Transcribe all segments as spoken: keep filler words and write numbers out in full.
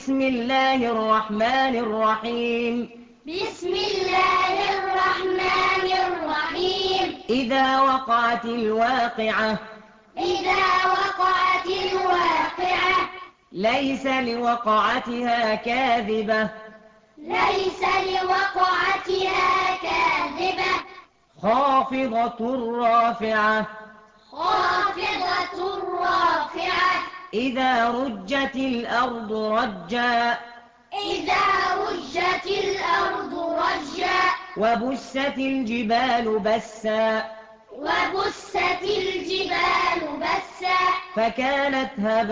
بسم الله الرحمن الرحيم بسم الله الرحمن الرحيم إذا وقعت الواقعة إذا وقعت الواقعة ليس لوقعتها كاذبة ليس لوقعتها كاذبة خافضة رافعة خافضة رافعة إذا رجت الأرض رجا إذا رجت الأرض رجا وبست الجبال بسا وبست الجبال بسا فكانت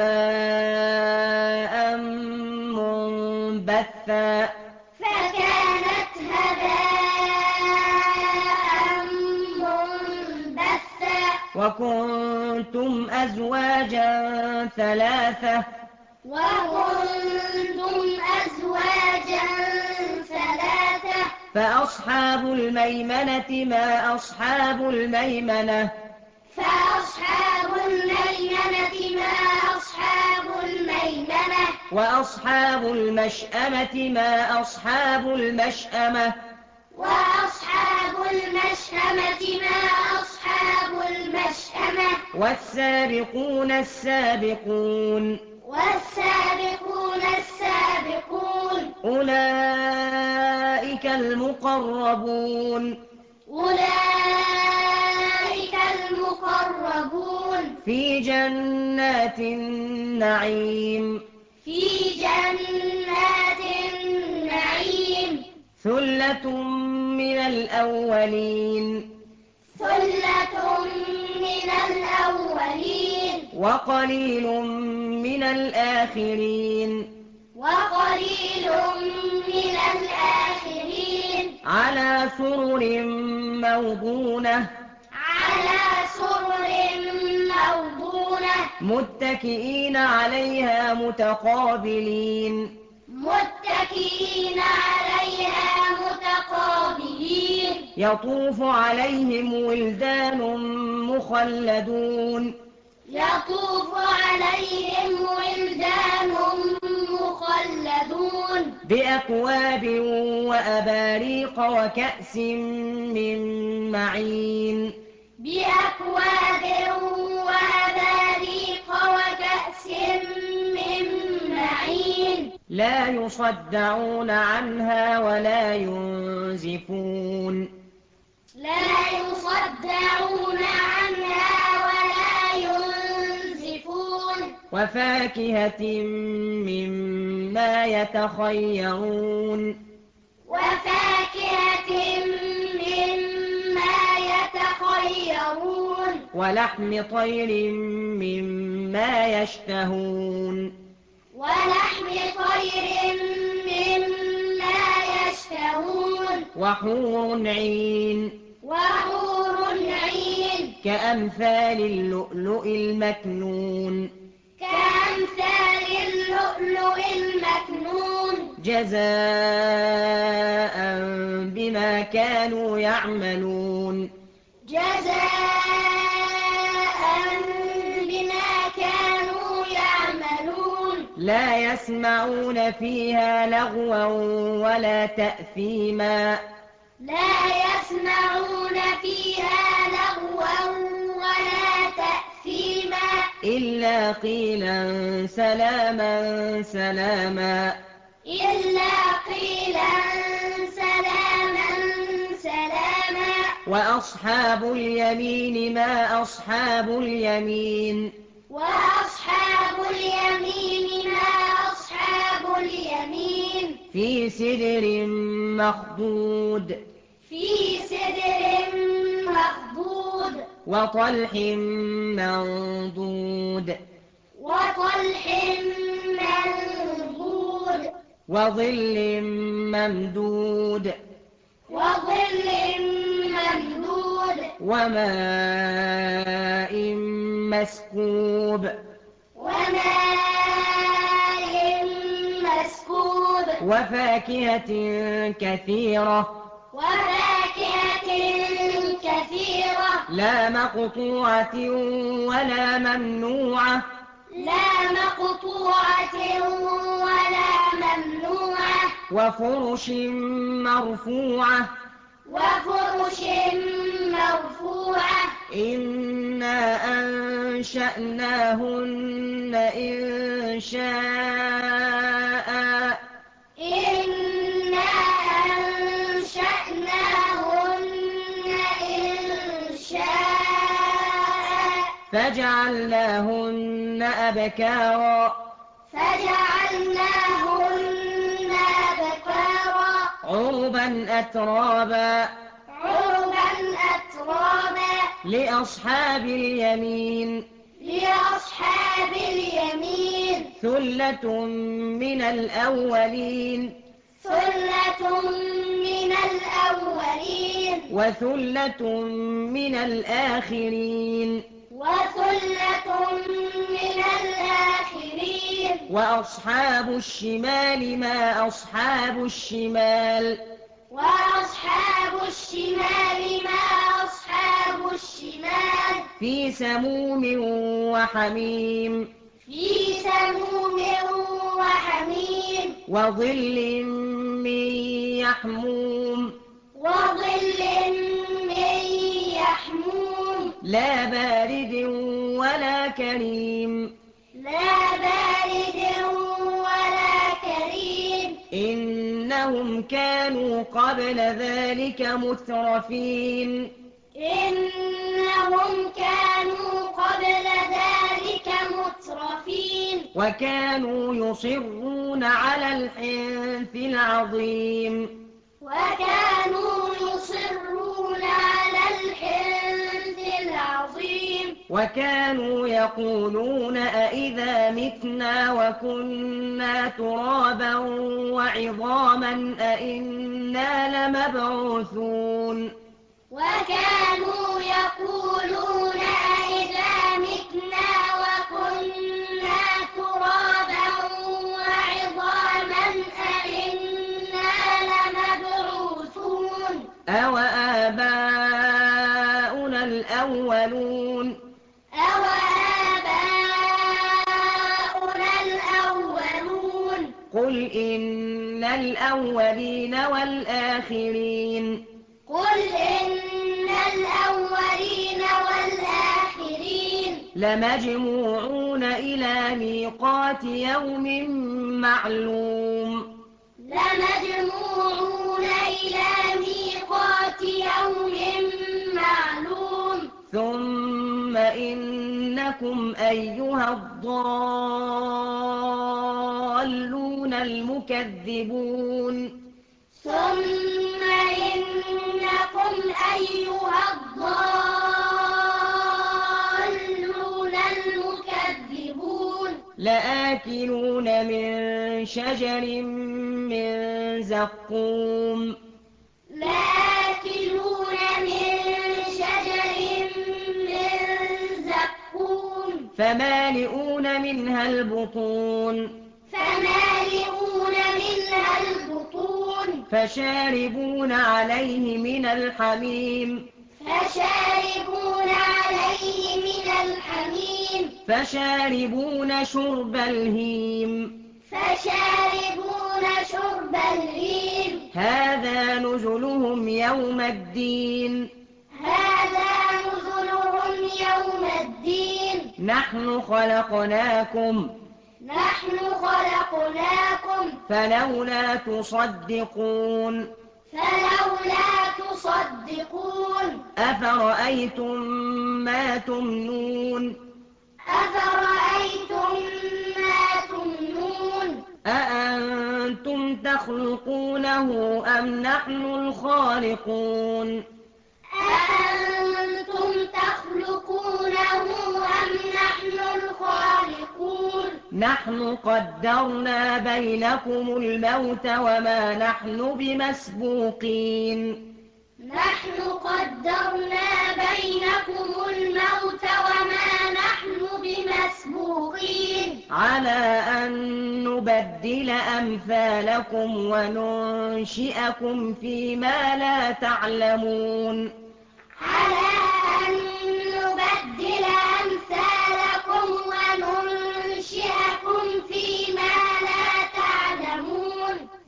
هباء منبثا فكانت هباء منبثا وكنتم أزواجا ثلاثة وكنتم أزواجا ثلاثة فأصحاب الميمنة ما أصحاب الميمنة فأصحاب الميمنة ما أصحاب الميمنة وأصحاب المشأمة ما أصحاب المشأمة وأصحاب المشأمة ما أصحاب المشأمة والسابقون السابقون والسابقون السابقون أولئك المقربون أولئك المقربون في جنات النعيم في جنات النعيم ثلة من الأولين ثلة من الأولين وقليل من الآخرين وقليل من الآخرين على سرر موضونة على سرر موضونة متكئين عليها متقابلين متكئين عليها متقابلين يطوف عليهم ولدان مخلدون يطوف عليهم ولدان مخلدون بأكواب وأباريق وكأس من معين بأكواب وأباريق وكأس من معين لا يصدعون عنها ولا ينزفون لا يصدعون عنها ولا ينزفون وفاكهة مما يتخيرون وفاكهة مما يتخيرون ولحم طير مما يشتهون ولحم طير مما يشتهون وحور عين وحور عين كأمثال اللؤلؤ المكنون كأمثال اللؤلؤ المكنون جزاء بما كانوا يعملون جزاء بما كانوا يعملون لا يسمعون فيها لغوا ولا تأثيما لا يسمعون فيها لغوا ولا تأثيما إلا قيلا سلاما سلاما إلا قيلا سلاما سلاما وأصحاب اليمين ما أصحاب اليمين وأصحاب اليمين ما أصحاب اليمين في سدر مخضود في سدر مخضود وطلح منضود وطلح منضود وظل ممدود وظل ممدود وماء مسكوب وماء مسكوب وفاكهة كثيرة وفاكهة كثيرة لا مقطوعة ولا ممنوعة لا مقطوعة ولا وفرش مرفوعة وفرش مرفوعة إنا أنشأناهن إنشاء إنا أنشأناهن إنشاء فجعلناهن أبكارا فجعلناهن أبكارا عربا أترابا عربا أترابا لأصحاب اليمين لأصحاب اليمين ثلة من الأولين ثلة من الأولين وثلة من الآخرين وثلة من الآخرين وأصحاب الشمال ما أصحاب الشمال وأصحاب الشمال ما أصحاب الشمال في سموم وحميم في سموم وحميم وظل من يحموم وظل من يحموم لا بارد ولا كريم لا بارد ولا كريم إنهم كانوا قبل ذلك مترفين إنهم كانوا قبل ذلك مترفين وكانوا يصرون على الحنث العظيم وكانوا يصرون على الحنث العظيم وكانوا يقولون أئذا متنا وكنا ترابا وعظاما أئنا لمبعوثون وكانوا يقولون أئذا متنا وكنا ترابا وعظاما أئنا لمبعوثون أو آباؤنا الأولون أو آباؤنا الأولون قل إن الأولين والآخرين قل إن الأولين والآخرين لمجموعون إلى ميقات يوم معلوم لمجموعون إلى ميقات يوم معلوم ثم إنكم أيها الضالون المكذبون ثم إنكم أيها الضالون المكذبون لآكلون من شجر من زقوم لآكلون من شجر من زقوم فمالئون منها البطون فمالئون منها البطون فشاربون عليه من الحميم فشاربون عليه من الحميم فشاربون شرب الهيم فشاربون شرب الهيم هذا نزلهم يوم الدين هذا نزلهم يوم الدين نحن خلقناكم نحن خلقناكم فلولا تصدقون فلولا تصدقون أفرأيتم ما تمنون أفرأيتم ما تمنون أأنتم تخلقونه أم نحن الخالقون أأنتم تخلقونه أم نحن الخالقون نحن قدرنا بينكم الموت وما نحن بمسبوقين نحن قدرنا بينكم الموت وما نحن بمسبوقين على أن نبدل أمثالكم وننشئكم فيما لا تعلمون على أن نبدل أمثالكم وننشئكم فيما لا تعلمون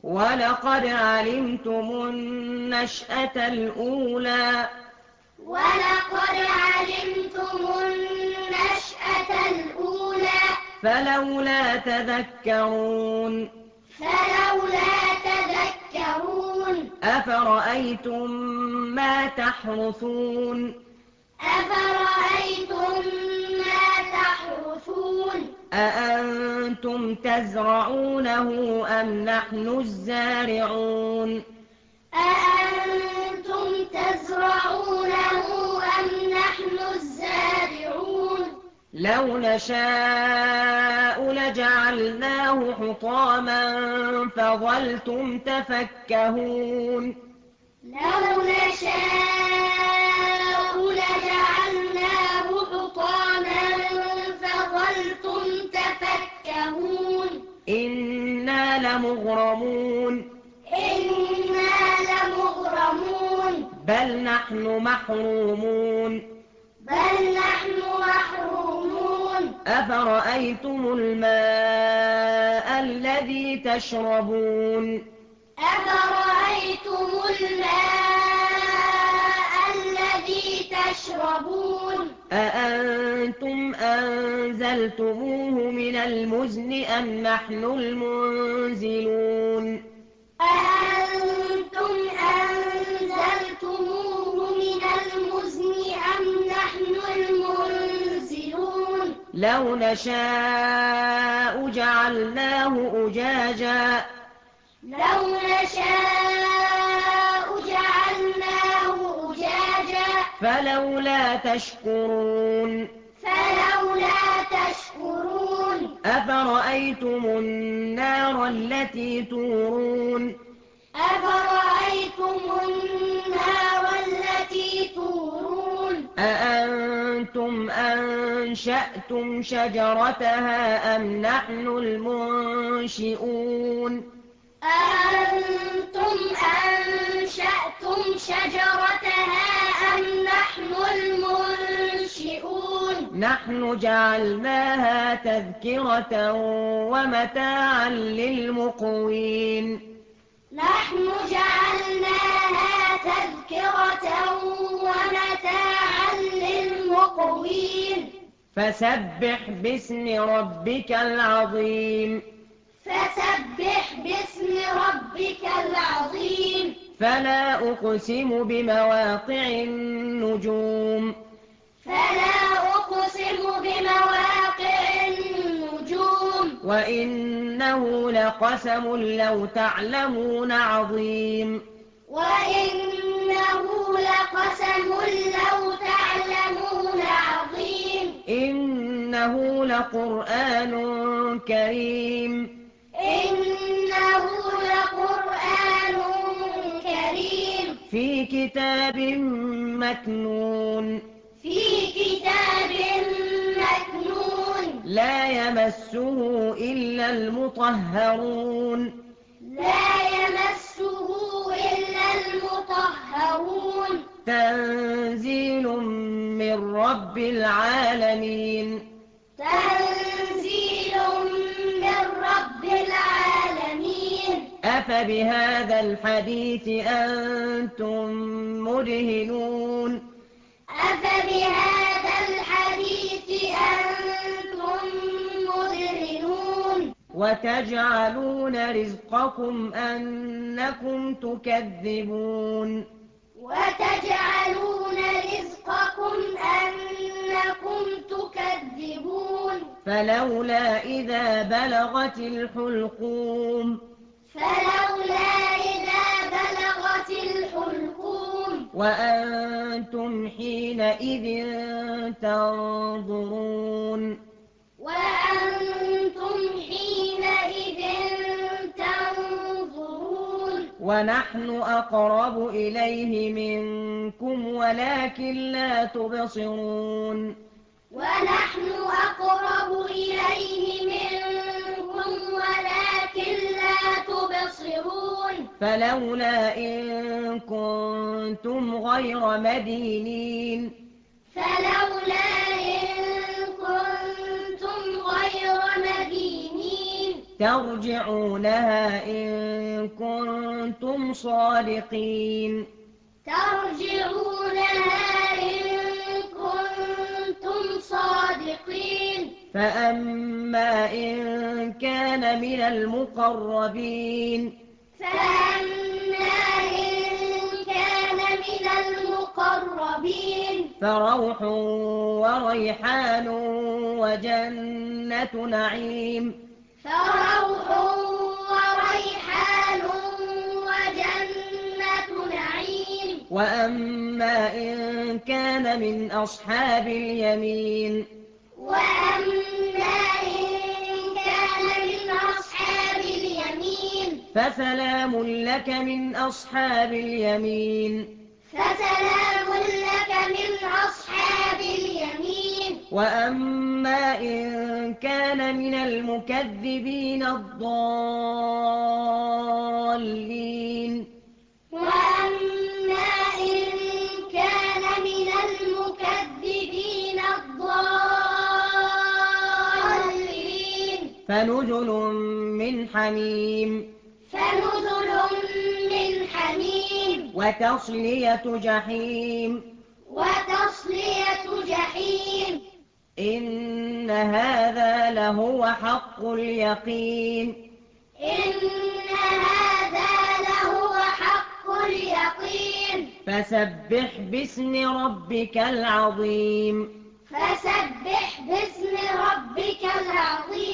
ولقد علمتم النشأة الأولى ولقد علمتم النشأة الأولى فلولا تذكرون فلولا تذكرون أفرأيتم ما تحرثون أفرأيتم ما تحرثون أأنتم تزرعونه أم نحن الزارعون أأنتم تزرعونه أم نحن الزارعون لو نشاء لجعلناه حطاما فظلتم تفكهون لو نشاء لجعلناه حطاما فظلتم تفكهون إنا لمغرمون إنا لمغرمون بل نحن محرومون بل نحن محرومون أفرأيتم الماء الذي تشربون أفرأيتم الماء الذي تشربون أأنتم أنزلتموه من المزن أم نحن المنزلون أأنتم أنزلتموه من المزن أم نحن المنزلون لو نشاء جعلناه أجاجا لو نشاء جعلناه أجاجا فلولا تشكرون فلولا تشكرون أفرأيتم النار التي تورون أفرأيتم النار التي تورون أأنتم أنشأتم شجرتها أم نحن المنشئون أأنتم أنشأتم شجرتها أم نحن المنشئون نحن جعلناها تذكرة ومتاعا للمقوين نحن جعلناها تذكرة ومتاعا للمقوين فسبح باسم ربك العظيم فسبح باسم ربك العظيم فلا أقسم بمواقع النجوم فلا أقسم بمواقع النجوم وإنه لقسم لو تعلمون عظيم وإنه لقسم لو تعلمون عظيم إنه لقرآن كريم إنه لقرآن كريم في كتاب مكنون في كتاب مكنون لا يمسه إلا المطهرون لا يمسه إلا المطهرون تنزيل من رب العالمين تنزيل من رب العالمين أفبهذا الحديث أنتم مدهنون أفبهذا الحديث أنتم مدهنون وتجعلون رزقكم أنكم تكذبون وتجعلون رزقكم أنكم تكذبون فلولا إذا بلغت الحلقوم فلولا إذا بلغت الحلقوم وأنتم حينئذ تنظرون وأنتم حينئذ تنظرون ونحن أقرب إليه منكم ولكن لا تبصرون ونحن أقرب إليه منكم ولكن لا تبصرون فلولا إن كنتم غير مدينين فلولا إن كنتم غير مدينين ترجعونها إن كنتم صادقين ترجعونها إن كنتم صادقين فأما إن كان من المقربين فأما إن كان من المقربين فروح وريحان وجنة نعيم فروح وريحان وجنة نعيم وأما إن كان من أصحاب اليمين وأما إن كان من أصحاب اليمين فسلام لك من أصحاب اليمين فسلام لك من أصحاب اليمين وأما إن كان من المكذبين الضالين وأما إن كان من المكذبين الضالين فنزل من حميم فنزل من حميم وتصلية جحيم وتصلية جحيم إن هذا لهو حق اليقين إن هذا لهو حق اليقين فسبح باسم ربك العظيم فسبح باسم ربك العظيم